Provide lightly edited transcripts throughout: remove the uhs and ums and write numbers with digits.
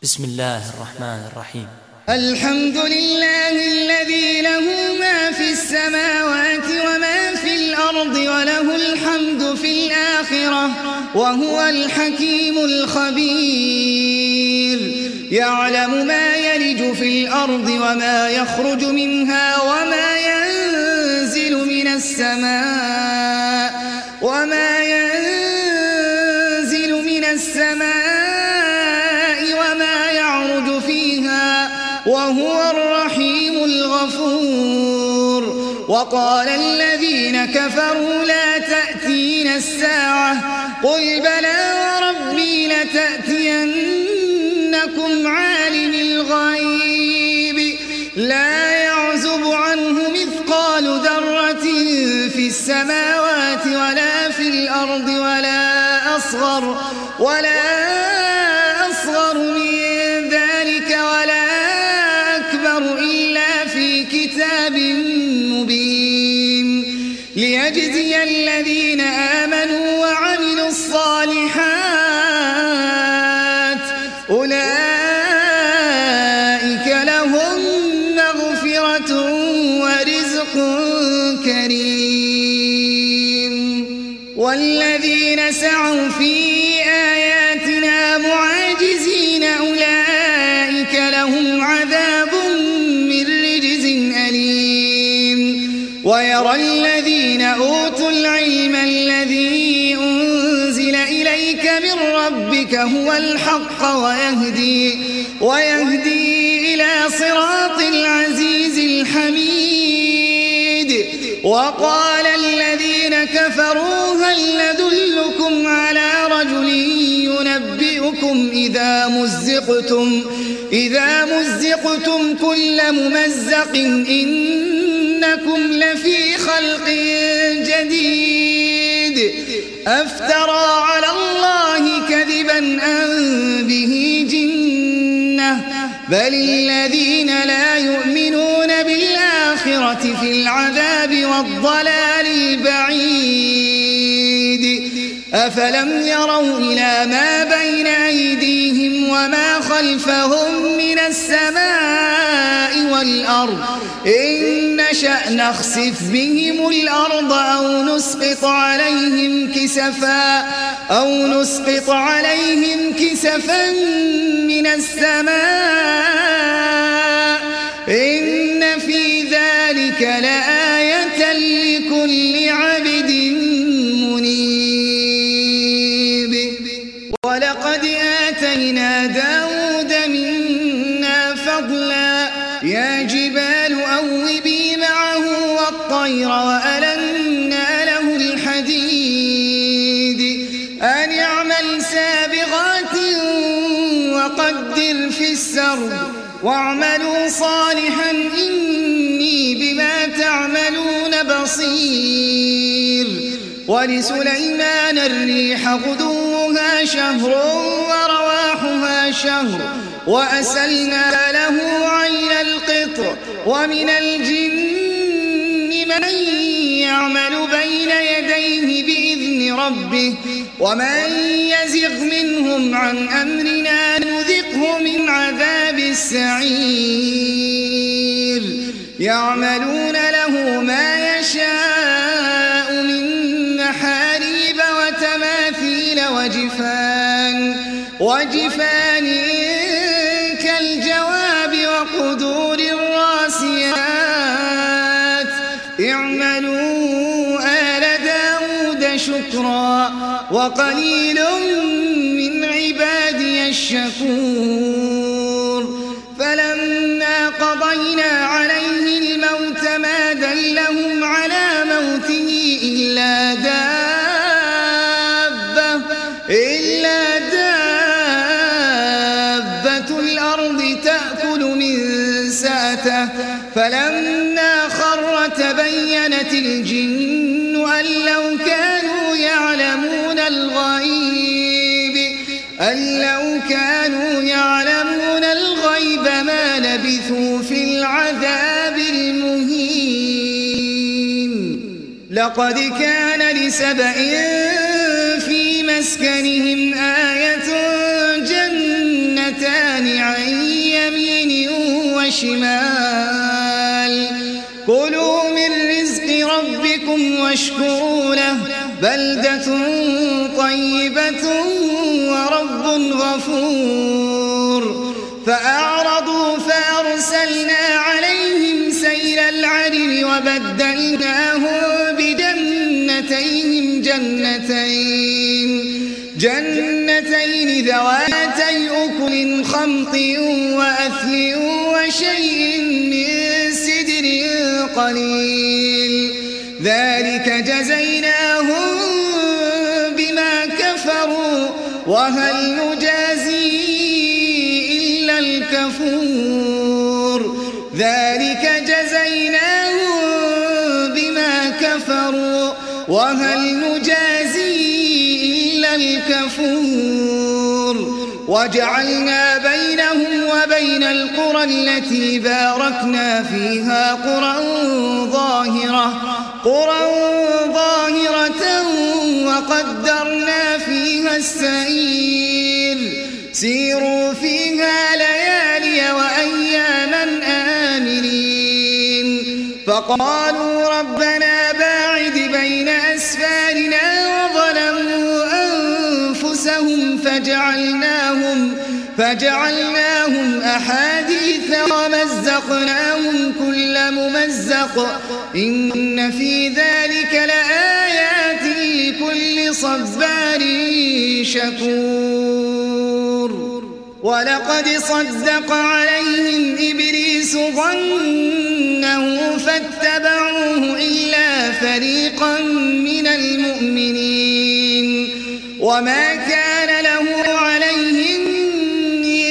بسم الله الرحمن الرحيم. الحمد لله الذي له ما في السماوات وما في الأرض وله الحمد في الآخرة وهو الحكيم الخبير. يعلم ما يلج في الأرض وما يخرج منها وما ينزل من السماء وما يعرج فيها وهو الرحيم الغفور. وقال الذين كفروا لا تأتينا الساعة قل بلى وربي لتأتينكم عالم الغيب لا يعزب عنه مثقال ذرة في السماوات ولا في الأرض ولا أصغر من ذلك ولا أكبر إلا في كتاب مبين ليجزي الذين آمنوا وعملوا الصالحات أولئك لهم مغفرة ورزق كريم. والذين سعوا في آياتنا معاجزين أولئك لهم عذاب من رجز أليم. ويرى الذين أوتوا العلم الذي أنزل إليك من ربك هو الحق ويهدي إلى صراط العزيز الحميد. وقال الذين كفروا هل ندلكم على رجل ينبئكم إذا مزقتم كل ممزق إنكم لفي خلق جديد أفترى على الله كذبا أم به جنة بل الذين لا يؤمنون بالآخرة في العذاب والضلال البعيد. أفلم يروا إلى ما بين أيديهم وما خلفهم من السماء والأرض إن نشأ نخسف بهم الأرض أو نسقط عليهم كسفا من السماء إن في ذلك لآية لكل عبد منيب. ولقد آتينا داود منا فضلا يا جبال أوبي معه والطير وألنا له الحديد أن يعمل سابغات وقدر في السرد واعملوا صالحا إني بما تعملون بصير. ولسليمان الريح غدوها شهر ورواحها شهر وأسلنا له عين القطر. ومن الجن من يعمل بين يديه بإذن ربه ومن يزغ منهم عن أمرنا نذقه من عذاب السعير. يعملون له ما يشاء من محاريب وتماثيل وجفان كالجواب وقدور الراسيات. اعملوا آل داود شكرا وقليل من عبادي الشكور. فلما قضينا عليه الموت ما دلهم على موته إلا دابة الأرض تأكل من سأته فلما خر تبينت الجن أن لو كانوا يعلمون الغيب ما لبثوا في العذاب المهين. لقد كان لسبإ في مسكنهم آية جنتان وشمال كلوا من رزق ربكم واشكروا له بلدة طيبة ورب غفور فأعرضوا فأرسلنا عليهم سيل العرم وبدلناهم بجنتين جنتين ذواتي أكل خمط وأثل وشيء من سدر قليل ذلك جزيناهم بما كفروا وهل نجازي إلا الكفور ذلك جزيناهم بما كفروا وهل نجازي إلا الكفور وجعلنا بينهم وبين القرى التي باركنا فيها قرى ظاهرة وقدرنا فيها السير سيروا فيها ليالي وأياما آمنين فقالوا ربنا باعد بين أسفارنا وظلموا أنفسهم فجعلناهم أحاديث ومزقناهم كل ممزق إن في ذلك لآيات لكل صبار شكور ولقد صدق عليهم إبليس ظنه فاتبعوه إلا فريقا من المؤمنين وما كان له عليهم من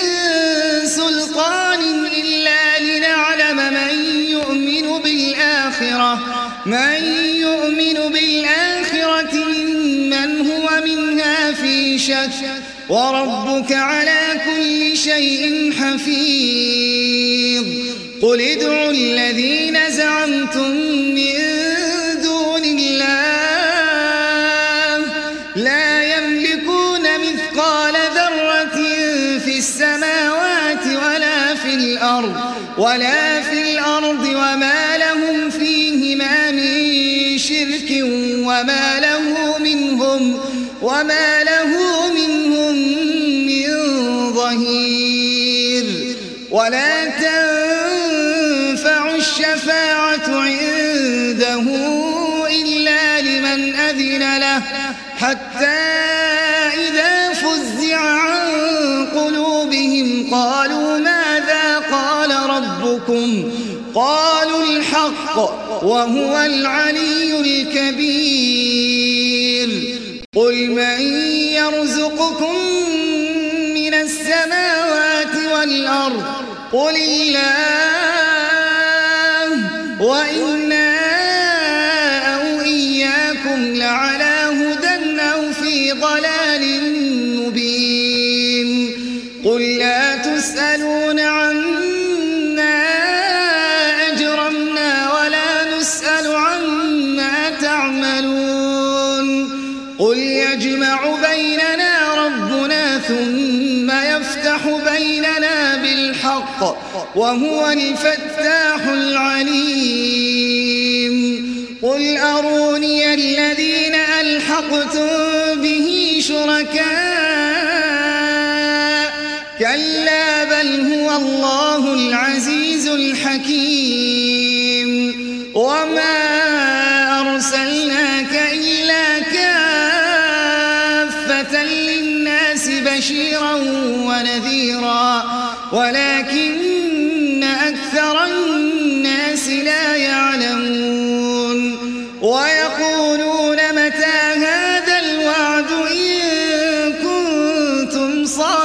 سلطان إلا لنعلم من يؤمن بالآخرة ممن هو منها في شك وربك على كل شيء حفيظ قل ادعوا الذين زعمتم من دون الله لا يملكون مثقال ذرة في السماوات ولا في الأرض وما لهم فيهما من شرك وما له منهم من ظهير ولا تنفع الشفاعة عنده إلا لمن أذن له حتى إذا فزع عن قلوبهم قالوا ماذا قال ربكم قالوا الحق وهو العلي الكبير قل من يرزقكم من السماوات والأرض قل الله وإنا أو إياكم لعلى هدى أو في ضلال مبين قل لا تسألون عما أجرمنا ولا نسأل عما تعملون قل يجمع بيننا ربنا ثم يفتح بيننا بالحق وهو الفتاح العليم قل أروني الذين ألحقتم به شركاء كلا بل هو الله العزيز الحكيم وما أرسلناك إلا كافة للناس بشيرا ونذيرا ولكن أكثر الناس لا يعلمون ويقولون متى هذا الوعد إن كنتم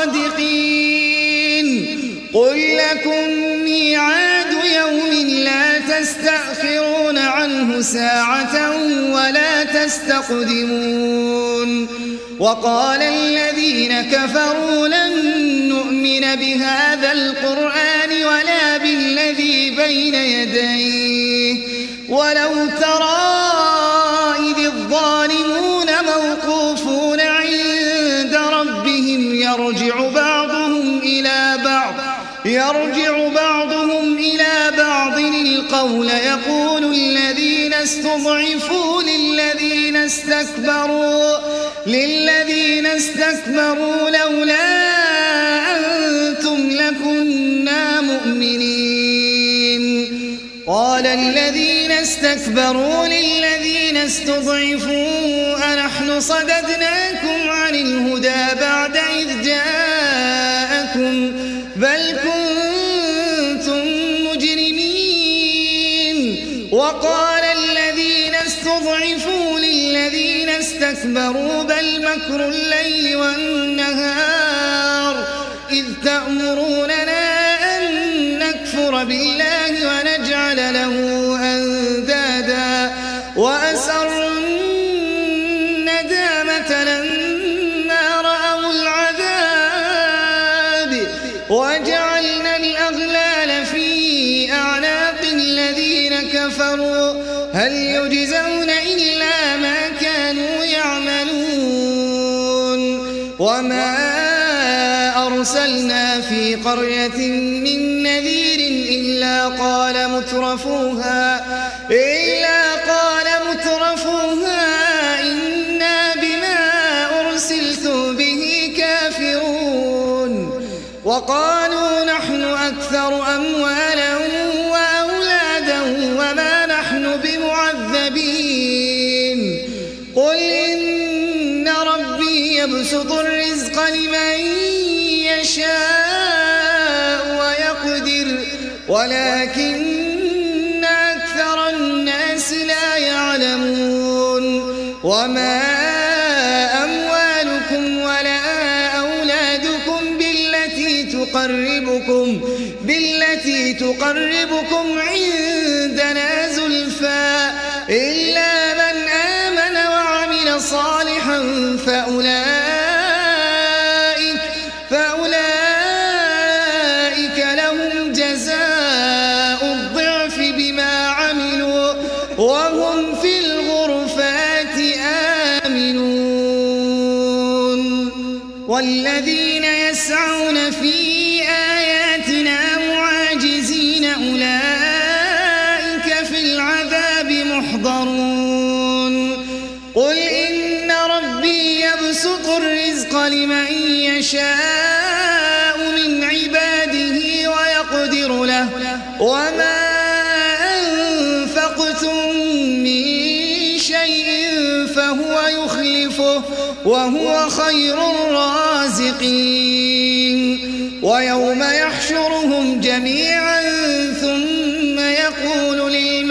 صادقين قل لكم ميعاد يوم لا تستأخرون عنه ساعة ولا تستقدمون وقال الذين كفروا لن نؤمن بهذا القرآن ولا بالذي بين يديه ولو ترى إذ الظالمون موقوفون عند ربهم يرجع بعضهم إلى بعض يرجع بعضهم إلى بعض القول يقول الذين استضعفوا للذين استكبروا لولا أنتم لكنا مؤمنين قال الذين استكبروا للذين استضعفوا أنحن صددناكم عن الهدى بعد إذ جاءكم بل كنتم مجرمين وقال الذين استضعفوا للذين استكبروا بل مكر الليل والنهار إذ تأمروننا أن نكفر بالله ونجعل له أندادا وأسروا الندامة لما رأوا العذاب وجعلنا الأغلال في أعناق الذين كفروا هل يجزون إلا ما كانوا يعملون وما أرسلنا في قرية من نذير إلا قال مترفوها إنا بما أرسلتم به كافرون وقالوا نحن أكثر أموالا وأولادا وما نحن بمعذبين قل إن ربي يبسط الرزق لمن يشاء ويقدر ولكن أكثر الناس لا يعلمون وما أموالكم ولا أولادكم بالتي تقربكم عندنا زلفى إلا من آمن وعمل صالحا فأولئك لهم جزاء الضعف بما عملوا وهم في الغرفات آمنون والذين يسعون في آياتنا معاجزين أولئك في العذاب محضرون قل إن ربي يبسط الرزق لمن يشاء من عباده ويقدر له وما أنفقتم من شيء فهو يخلفه وهو خير الرازقين ويوم يحشرهم جميعا ثم يقول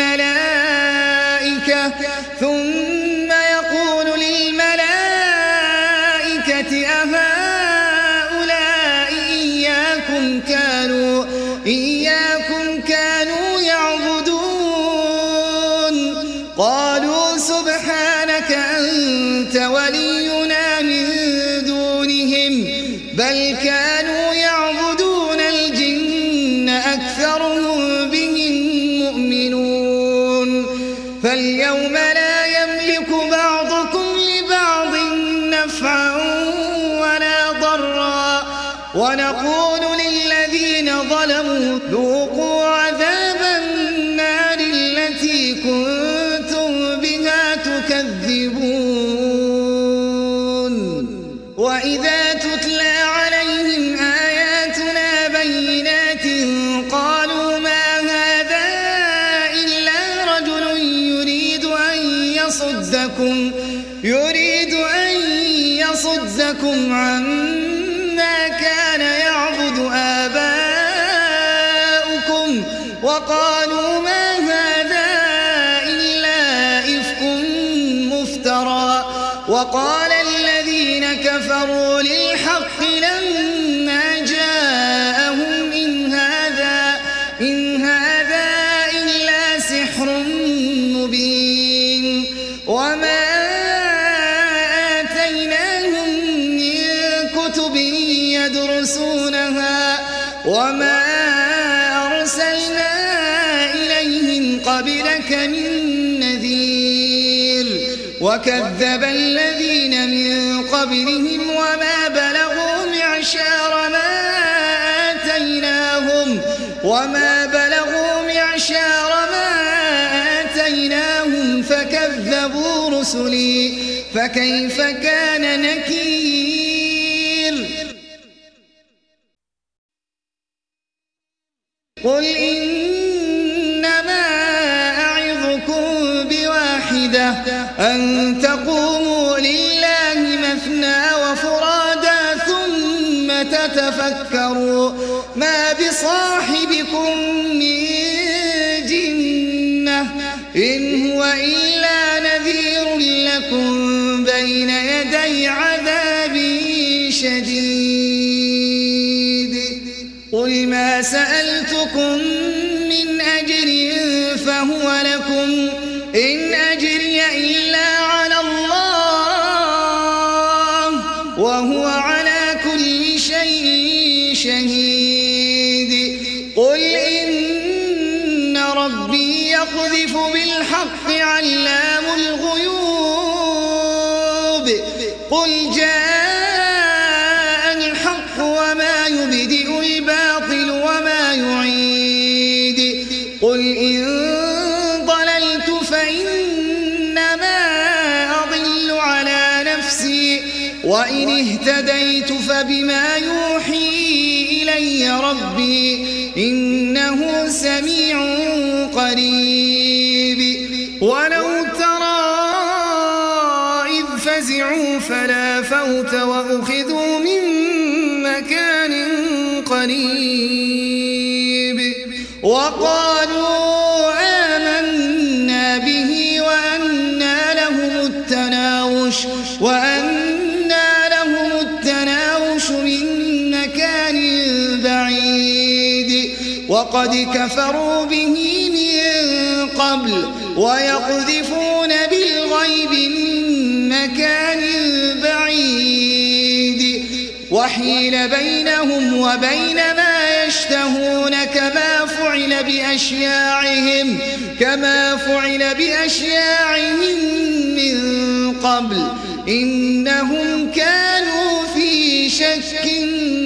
للملائكة أهؤلاء إياكم كانوا يعبدون قالوا سبحانك أنت ولينا من دونهم بل كانوا يعبدون الجن أكثرهم بهم مؤمنون فاليوم لا يملك بعضكم لبعض نفعا ولا ضرا ونقول للذين ظلموا ذوقوا عذاب النار التي كنتم بها تكذبون وإذا تتلى عليهم آياتنا بينات قالوا ما هذا إلا رجل يريد أن يصدكم عما كان يعبد آباؤكم وقالوا ما هذا إلا إفك مفترى وقال الذين كفروا للحق لما جاءهم إن هذا إلا سحر مبين وما آتيناهم من كتب يدرسونها وما أرسلنا إليهم قبلك من نذير وكذب الذين من قبلهم وما بلغوا معشار ما آتيناهم وما بلغوا معشار ما آتيناهم فكذبوا رسلي فكيف كان نكير قل إنما أعظكم بواحدة أن تقوموا لله مثنى وفرادا ثم تتفكروا ما بصاحبكم من جنة إن هو إلا نذير لكم بين يدي عذاب شديد قل ما سألتكم من أجر فهو لكم إن أجري إلا على الله وهو على كل شيء شهيد قل إن ربي يقذف بالحق علام الغيوب قل جاء الحق وما يبدئ الباطل وما يعيد قل إن ضللت فإنما أضل على نفسي وإن اهتديت فبما يوحي إلي ربي إنه سميع قريب ولو ترى إذ فزعوا فلا فوت وأخذوا من مكان قريب وقالوا آمنا به وأنى لهم التناوش من مكان بعيد وقد كفروا به من قبل ويقذفون بالغيب من مكان بعيد وحيل بينهم وبين ما يشتهون كما فعل بأشياعهم من قبل إنهم كانوا في شك